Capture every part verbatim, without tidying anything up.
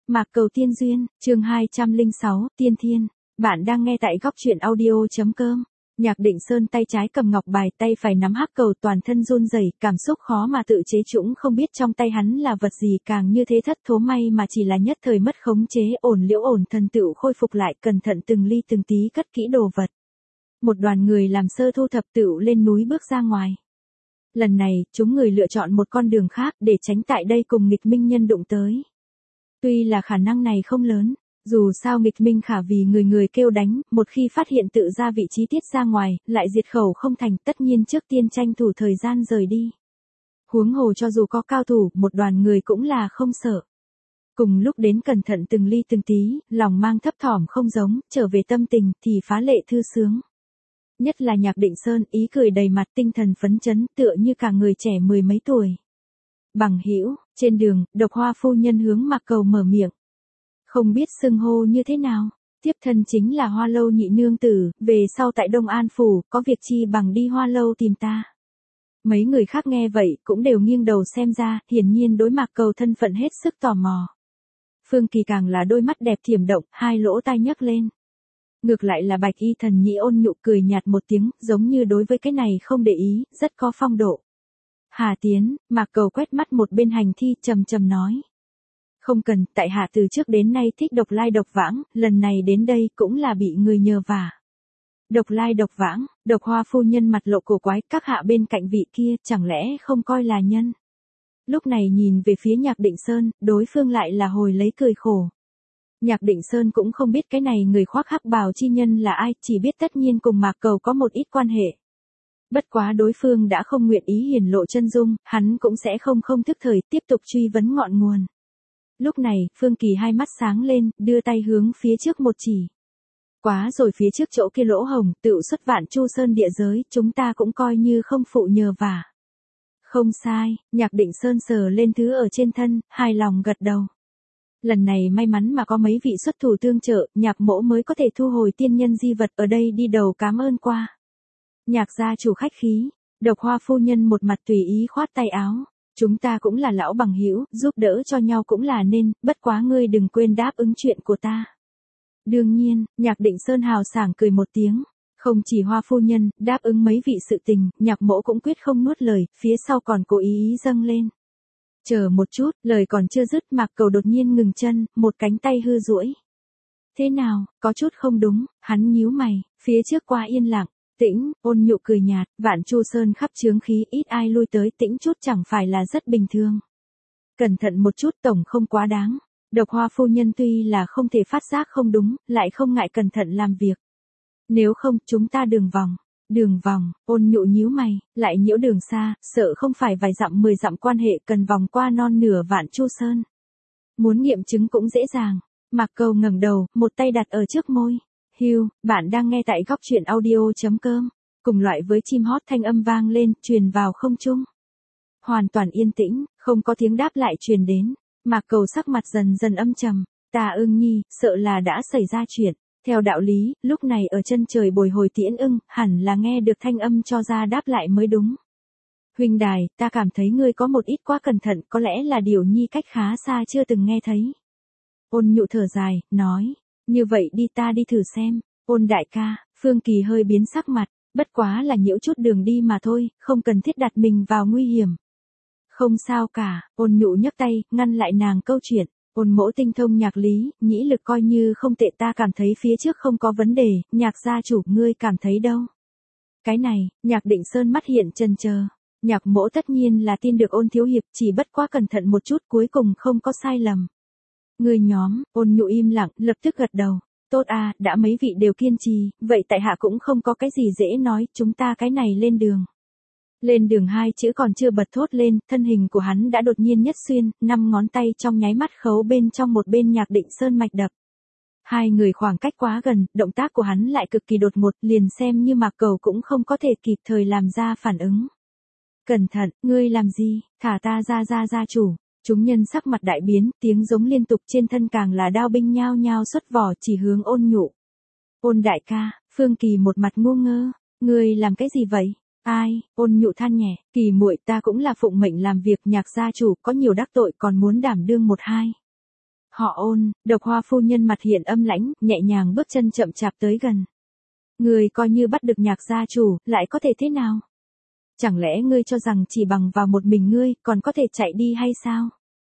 Mạc Cầu Tiên Duyên, chương hai trăm lẻ sáu, Tiên Thiên. Bạn đang nghe tại góc truyện audio chấm com. Nhạc Định Sơn tay trái cầm ngọc bài, tay phải nắm hắc cầu, toàn thân run rẩy, cảm xúc khó mà tự chế, chúng không biết trong tay hắn là vật gì, càng như thế thất thố, may mà chỉ là nhất thời mất khống chế, ổn liễu ổn thần tựu khôi phục lại, cẩn thận từng ly từng tí cất kỹ đồ vật. Một đoàn người làm sơ thu thập tựu lên núi bước ra ngoài. Lần này, chúng người lựa chọn một con đường khác để tránh tại đây cùng nghịch minh nhân đụng tới. Tuy là khả năng này không lớn, dù sao nghịch minh khả vì người người kêu đánh, một khi phát hiện tự ra vị trí tiết ra ngoài, lại diệt khẩu không thành, tất nhiên trước tiên tranh thủ thời gian rời đi. Huống hồ cho dù có cao thủ, một đoàn người cũng là không sợ. Cùng lúc đến cẩn thận từng ly từng tí, lòng mang thấp thỏm không giống, trở về tâm tình thì phá lệ thư sướng. Nhất là Nhạc Định Sơn, ý cười đầy mặt, tinh thần phấn chấn, tựa như cả người trẻ mười mấy tuổi. Bằng hữu, trên đường, Độc Hoa phu nhân hướng Mạc Cầu mở miệng. Không biết xưng hô như thế nào, tiếp thân chính là Hoa Lâu nhị nương tử, về sau tại Đông An phủ, có việc chi bằng đi Hoa Lâu tìm ta. Mấy người khác nghe vậy, cũng đều nghiêng đầu xem ra, hiển nhiên đối Mạc Cầu thân phận hết sức tò mò. Phương Kỳ càng là đôi mắt đẹp thiểm động, hai lỗ tai nhấc lên. Ngược lại là Bạch Y thần nhĩ ôn nhụ cười nhạt một tiếng, giống như đối với cái này không để ý, rất có phong độ. Hà Tiến, Mạc Cầu quét mắt một bên hành thi, trầm trầm nói. Không cần, tại hạ từ trước đến nay thích độc lai độc vãng, lần này đến đây cũng là bị người nhờ vả. Độc lai độc vãng, Độc Hoa phu nhân mặt lộ cổ quái, các hạ bên cạnh vị kia, chẳng lẽ không coi là nhân. Lúc này nhìn về phía Nhạc Định Sơn, đối phương lại là hồi lấy cười khổ. Nhạc Định Sơn cũng không biết cái này người khoác hắc bào chi nhân là ai, chỉ biết tất nhiên cùng Mạc Cầu có một ít quan hệ. Bất quá đối phương đã không nguyện ý hiển lộ chân dung, hắn cũng sẽ không không thức thời tiếp tục truy vấn ngọn nguồn. Lúc này, Phương Kỳ hai mắt sáng lên, đưa tay hướng phía trước một chỉ. Quá rồi, phía trước chỗ kia lỗ hồng, tựu xuất Vạn Chu Sơn địa giới, chúng ta cũng coi như không phụ nhờ vả. Không sai, Nhạc Định Sơn sờ lên thứ ở trên thân, hài lòng gật đầu. Lần này may mắn mà có mấy vị xuất thủ tương trợ, Nhạc mỗ mới có thể thu hồi tiên nhân di vật, ở đây đi đầu cảm ơn qua. Nhạc gia chủ khách khí, Độc Hoa phu nhân một mặt tùy ý khoát tay áo. Chúng ta cũng là lão bằng hữu, giúp đỡ cho nhau cũng là nên, bất quá ngươi đừng quên đáp ứng chuyện của ta. Đương nhiên, Nhạc Định Sơn hào sảng cười một tiếng. Không chỉ Hoa phu nhân, đáp ứng mấy vị sự tình, Nhạc mỗ cũng quyết không nuốt lời, phía sau còn cố ý ý dâng lên. Chờ một chút, lời còn chưa dứt, Mạc Cầu đột nhiên ngừng chân, một cánh tay hư duỗi. Thế nào, có chút không đúng, hắn nhíu mày, phía trước qua yên lặng. Tĩnh, ôn nhụ cười nhạt, Vạn Chu Sơn khắp chướng khí, ít ai lui tới, tĩnh chút chẳng phải là rất bình thường. Cẩn thận một chút, tổng không quá đáng. Độc Hoa phu nhân tuy là không thể phát giác không đúng, lại không ngại cẩn thận làm việc. Nếu không, chúng ta đường vòng. Đường vòng, ôn nhụ nhíu mày, lại nhiễu đường xa, sợ không phải vài dặm mười dặm quan hệ, cần vòng qua non nửa Vạn Chu Sơn. Muốn nghiệm chứng cũng dễ dàng. Mạc Cầu ngẩng đầu, một tay đặt ở trước môi. Hiu, bạn đang nghe tại góc truyện audio chấm com. Cùng loại với chim hót thanh âm vang lên, truyền vào không trung. Hoàn toàn yên tĩnh, không có tiếng đáp lại truyền đến. Mạc Cầu sắc mặt dần dần âm trầm. Ta Ưng nhi, sợ là đã xảy ra chuyện. Theo đạo lý, lúc này ở chân trời bồi hồi Tiễn Ưng, hẳn là nghe được thanh âm cho ra đáp lại mới đúng. Huynh đài, ta cảm thấy ngươi có một ít quá cẩn thận, có lẽ là điều nhi cách khá xa chưa từng nghe thấy. Ôn nhụ thở dài, nói. Như vậy đi, ta đi thử xem. Ôn đại ca, Phương Kỳ hơi biến sắc mặt, bất quá là nhiễu chút đường đi mà thôi, không cần thiết đặt mình vào nguy hiểm. Không sao cả, ôn nhụ nhấc tay, ngăn lại nàng câu chuyện. Ôn mỗ tinh thông nhạc lý, nhĩ lực coi như không tệ, ta cảm thấy phía trước không có vấn đề, Nhạc gia chủ ngươi cảm thấy đâu. Cái này, Nhạc Định Sơn mắt hiện chần chờ. Nhạc mỗ tất nhiên là tin được Ôn thiếu hiệp, chỉ bất quá cẩn thận một chút, cuối cùng không có sai lầm. Người nhóm, ôn nhụ im lặng, lập tức gật đầu. Tốt à, đã mấy vị đều kiên trì, vậy tại hạ cũng không có cái gì dễ nói, chúng ta cái này lên đường. Lên đường hai chữ còn chưa bật thốt lên, thân hình của hắn đã đột nhiên nhất xuyên, năm ngón tay trong nháy mắt khấu bên trong một bên Nhạc Định Sơn mạch đập. Hai người khoảng cách quá gần, động tác của hắn lại cực kỳ đột ngột, liền xem như Mạc Cầu cũng không có thể kịp thời làm ra phản ứng. Cẩn thận, ngươi làm gì, thả ta ra ra gia chủ. Chúng nhân sắc mặt đại biến, tiếng giống liên tục, trên thân càng là đao binh nhao nhao xuất vỏ, chỉ hướng ôn nhụ. Ôn đại ca, Phương Kỳ một mặt ngu ngơ, ngươi làm cái gì vậy? Ai? Ôn nhụ than nhẹ, Kỳ muội, ta cũng là phụng mệnh làm việc, Nhạc gia chủ có nhiều đắc tội, còn muốn đảm đương một hai. Họ Ôn, Độc Hoa phu nhân mặt hiện âm lãnh, nhẹ nhàng bước chân chậm chạp tới gần. Ngươi coi như bắt được Nhạc gia chủ, lại có thể thế nào? Chẳng lẽ ngươi cho rằng chỉ bằng vào một mình ngươi, còn có thể chạy đi hay sao?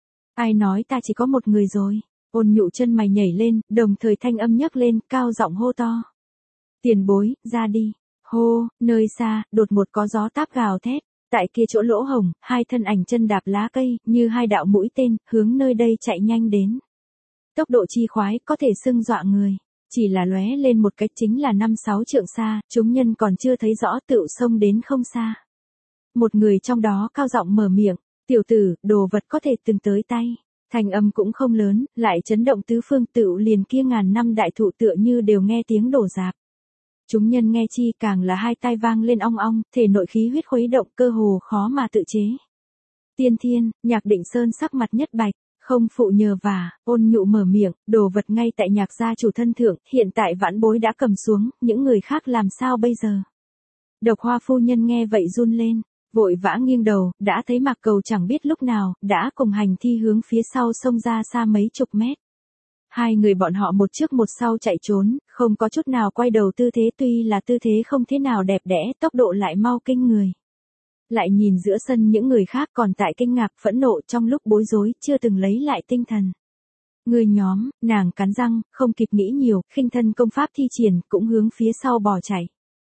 Ai nói ta chỉ có một người rồi? Ôn Nhụ chân mày nhảy lên, đồng thời thanh âm nhấc lên, cao giọng hô to. Tiền bối, ra đi. Hô, nơi xa, đột một có gió táp gào thét. Tại kia chỗ lỗ hồng, hai thân ảnh chân đạp lá cây, như hai đạo mũi tên, hướng nơi đây chạy nhanh đến. Tốc độ chi khoái, có thể xưng dọa người. Chỉ là lóe lên một cách chính là năm sáu trượng xa, chúng nhân còn chưa thấy rõ tựu xông đến không xa. Một người trong đó cao giọng mở miệng, tiểu tử, đồ vật có thể từng tới tay. Thanh âm cũng không lớn, lại chấn động tứ phương tựu liền kia ngàn năm đại thụ tựa như đều nghe tiếng đổ rạp. Chúng nhân nghe chi càng là hai tai vang lên ong ong, thể nội khí huyết khuấy động cơ hồ khó mà tự chế. Tiên Thiên, Nhạc Định Sơn sắc mặt nhất bạch, không phụ nhờ vả, Ôn Nhụ mở miệng, đồ vật ngay tại Nhạc gia chủ thân thượng, hiện tại vãn bối đã cầm xuống, những người khác làm sao bây giờ? Độc Hoa phu nhân nghe vậy run lên, vội vã nghiêng đầu, đã thấy Mạc Cầu chẳng biết lúc nào, đã cùng hành thi hướng phía sau xông ra xa mấy chục mét. Hai người bọn họ một trước một sau chạy trốn, không có chút nào quay đầu tư thế, tuy là tư thế không thế nào đẹp đẽ, tốc độ lại mau kinh người. Lại nhìn giữa sân những người khác còn tại kinh ngạc phẫn nộ trong lúc bối rối, chưa từng lấy lại tinh thần. Người nhóm, nàng cắn răng, không kịp nghĩ nhiều, khinh thân công pháp thi triển, cũng hướng phía sau bỏ chạy.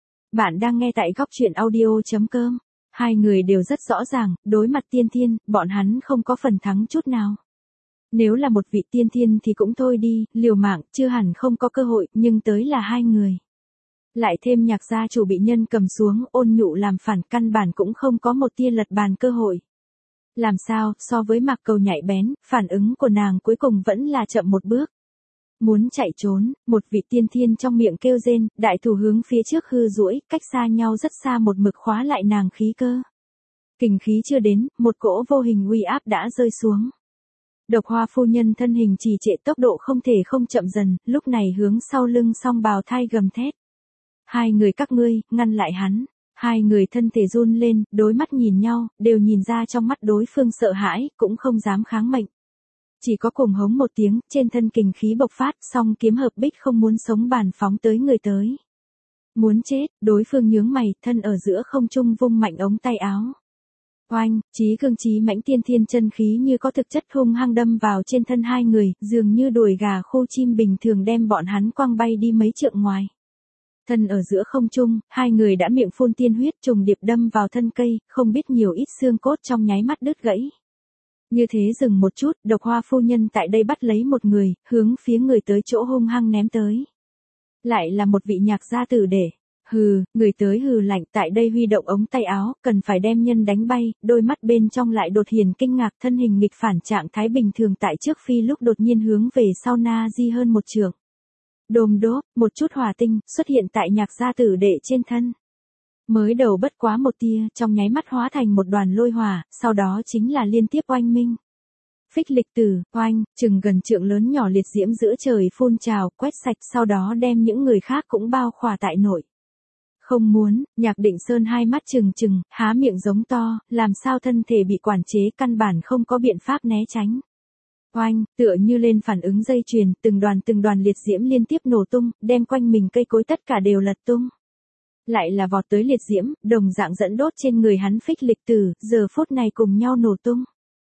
Bạn đang nghe tại góc truyện audio chấm com. Hai người đều rất rõ ràng, đối mặt Tiên Thiên, bọn hắn không có phần thắng chút nào. Nếu là một vị tiên thiên thì cũng thôi đi, liều mạng, chưa hẳn không có cơ hội, nhưng tới là hai người. Lại thêm Nhạc gia chủ bị nhân cầm xuống, Ôn Nhụ làm phản, căn bản cũng không có một tia lật bàn cơ hội. Làm sao, so với Mạc Cầu nhạy bén, phản ứng của nàng cuối cùng vẫn là chậm một bước. Muốn chạy trốn, một vị tiên thiên trong miệng kêu rên, đại thủ hướng phía trước hư duỗi, cách xa nhau rất xa một mực khóa lại nàng khí cơ. Kình khí chưa đến, một cỗ vô hình uy áp đã rơi xuống. Độc Hoa phu nhân thân hình trì trệ, tốc độ không thể không chậm dần, lúc này hướng sau lưng song bào thai gầm thét. Hai người các ngươi, ngăn lại hắn. Hai người thân thể run lên, đối mắt nhìn nhau, đều nhìn ra trong mắt đối phương sợ hãi, cũng không dám kháng mệnh. Chỉ có cùng hống một tiếng, trên thân kình khí bộc phát, song kiếm hợp bích không muốn sống bàn phóng tới người tới. Muốn chết, đối phương nhướng mày, thân ở giữa không trung vung mạnh ống tay áo. Oanh, chí cương chí mãnh tiên thiên chân khí như có thực chất hung hăng đâm vào trên thân hai người, dường như đuổi gà khô chim bình thường đem bọn hắn quăng bay đi mấy trượng ngoài. Thân ở giữa không trung, hai người đã miệng phun tiên huyết trùng điệp đâm vào thân cây, không biết nhiều ít xương cốt trong nháy mắt đứt gãy. Như thế dừng một chút, Độc Hoa phu nhân tại đây bắt lấy một người, hướng phía người tới chỗ hung hăng ném tới. Lại là một vị Nhạc gia tử để. Hừ, người tới hừ lạnh, tại đây huy động ống tay áo, cần phải đem nhân đánh bay, đôi mắt bên trong lại đột hiển kinh ngạc, thân hình nghịch phản trạng thái bình thường tại trước phi lúc đột nhiên hướng về sau na di hơn một trường. Đồm đốp, một chút hỏa tinh, xuất hiện tại Nhạc gia tử đệ trên thân. Mới đầu bất quá một tia, trong nháy mắt hóa thành một đoàn lôi hỏa, sau đó chính là liên tiếp oanh minh. Phích lịch tử, oanh, chừng gần trượng lớn nhỏ liệt diễm giữa trời phun trào, quét sạch, sau đó đem những người khác cũng bao khỏa tại nội. Không muốn, Nhạc Định Sơn hai mắt trừng trừng, há miệng giống to, làm sao thân thể bị quản chế, căn bản không có biện pháp né tránh. Oanh, tựa như lên phản ứng dây chuyền, từng đoàn từng đoàn liệt diễm liên tiếp nổ tung, đem quanh mình cây cối tất cả đều lật tung. Lại là vọt tới liệt diễm, đồng dạng dẫn đốt trên người hắn phích lịch tử, giờ phút này cùng nhau nổ tung.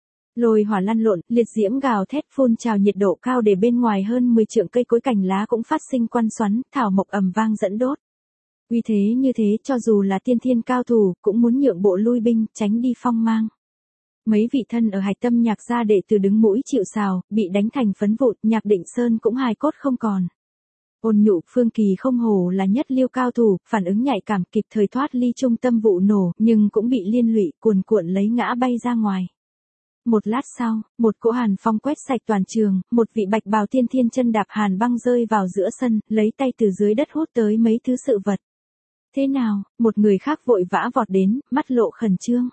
Lôi hỏa lăn lộn, liệt diễm gào thét phun trào, nhiệt độ cao để bên ngoài hơn mười trượng cây cối cành lá cũng phát sinh quăn xoắn, thảo mộc ầm vang dẫn đốt. Uy thế như thế, cho dù là tiên thiên cao thủ, cũng muốn nhượng bộ lui binh, tránh đi phong mang. Mấy vị thân ở Hạch Tâm Nhạc gia đệ tử đứng mũi chịu sào, bị đánh thành phấn vụn, Nhạc Định Sơn cũng hài cốt không còn. Ôn Nhụ, Phương Kỳ không hổ là nhất lưu cao thủ, phản ứng nhạy cảm, kịp thời thoát ly trung tâm vụ nổ, nhưng cũng bị liên lụy, cuồn cuộn lấy ngã bay ra ngoài. Một lát sau, một cỗ hàn phong quét sạch toàn trường, một vị bạch bào tiên thiên chân đạp hàn băng rơi vào giữa sân, lấy tay từ dưới đất hút tới mấy thứ sự vật. Thế nào, một người khác vội vã vọt đến, mắt lộ khẩn trương.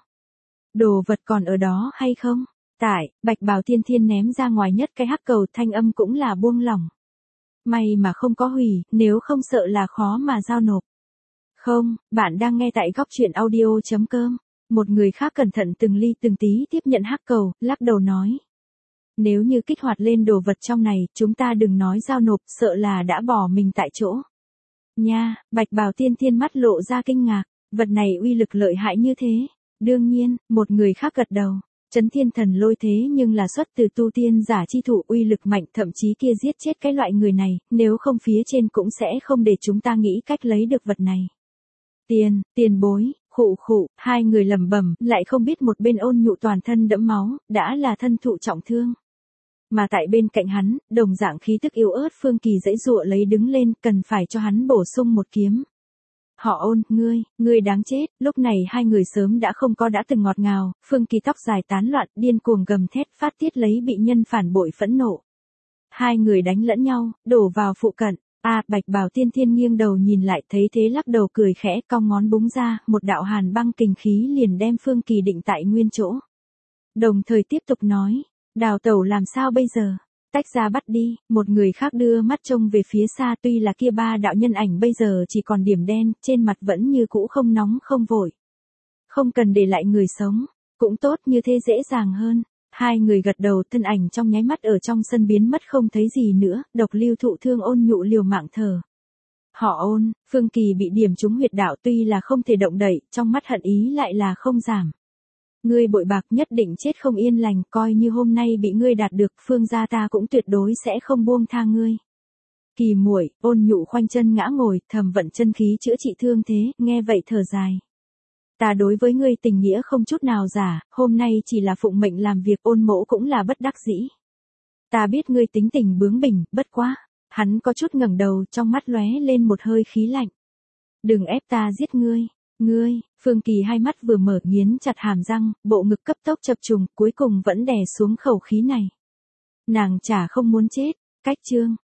Đồ vật còn ở đó hay không? Tại, bạch bào tiên thiên ném ra ngoài nhất cái hắc cầu, thanh âm cũng là buông lỏng. May mà không có hủy, nếu không sợ là khó mà giao nộp. Không, bạn đang nghe tại góc truyện audio chấm com. Một người khác cẩn thận từng ly từng tí tiếp nhận hắc cầu, lắc đầu nói. Nếu như kích hoạt lên đồ vật trong này, chúng ta đừng nói giao nộp, sợ là đã bỏ mình tại chỗ. Nha, Bạch Bào Tiên Thiên mắt lộ ra kinh ngạc, vật này uy lực lợi hại như thế. Đương nhiên, một người khác gật đầu. Chấn Thiên Thần Lôi thế nhưng là xuất từ tu tiên giả chi thủ, uy lực mạnh, thậm chí kia giết chết cái loại người này, nếu không phía trên cũng sẽ không để chúng ta nghĩ cách lấy được vật này. Tiền, tiền bối, khụ khụ, hai người lẩm bẩm, lại không biết một bên Ôn Nhụ toàn thân đẫm máu, đã là thân thụ trọng thương. Mà tại bên cạnh hắn, đồng dạng khí tức yếu ớt Phương Kỳ giãy giụa lấy đứng lên, cần phải cho hắn bổ sung một kiếm. Họ Ôn, ngươi, ngươi đáng chết. Lúc này hai người sớm đã không có đã từng ngọt ngào, Phương Kỳ tóc dài tán loạn, điên cuồng gầm thét phát tiết lấy bị nhân phản bội phẫn nộ. Hai người đánh lẫn nhau, đổ vào phụ cận. A, à, Bạch Bào Tiên Thiên nghiêng đầu nhìn lại, thấy thế lắc đầu cười khẽ, cong ngón búng ra, một đạo hàn băng kình khí liền đem Phương Kỳ định tại nguyên chỗ. Đồng thời tiếp tục nói, đào tẩu làm sao bây giờ? Tách ra bắt đi. Một người khác đưa mắt trông về phía xa, tuy là kia ba đạo nhân ảnh bây giờ chỉ còn điểm đen, trên mặt vẫn như cũ không nóng không vội. Không cần để lại người sống, cũng tốt, như thế dễ dàng hơn. Hai người gật đầu, thân ảnh trong nháy mắt ở trong sân biến mất không thấy gì nữa, độc lưu thụ thương Ôn Nhụ liều mạng thở. Họ Ôn, Phương Kỳ bị điểm trúng huyệt đạo, tuy là không thể động đậy, trong mắt hận ý lại là không giảm. Ngươi bội bạc, nhất định chết không yên lành, coi như hôm nay bị ngươi đạt được, Phương gia ta cũng tuyệt đối sẽ không buông tha ngươi. Kỳ muội, Ôn Nhụ khoanh chân ngã ngồi, thầm vận chân khí chữa trị thương thế, nghe vậy thở dài. Ta đối với ngươi tình nghĩa không chút nào giả, hôm nay chỉ là phụng mệnh làm việc, Ôn mỗ cũng là bất đắc dĩ. Ta biết ngươi tính tình bướng bỉnh, bất quá. Hắn có chút ngẩng đầu, trong mắt lóe lên một hơi khí lạnh. Đừng ép ta giết ngươi. Ngươi, Phương Kỳ hai mắt vừa mở, nghiến chặt hàm răng, bộ ngực cấp tốc chập trùng, cuối cùng vẫn đè xuống khẩu khí này. Nàng chả không muốn chết. Cách chương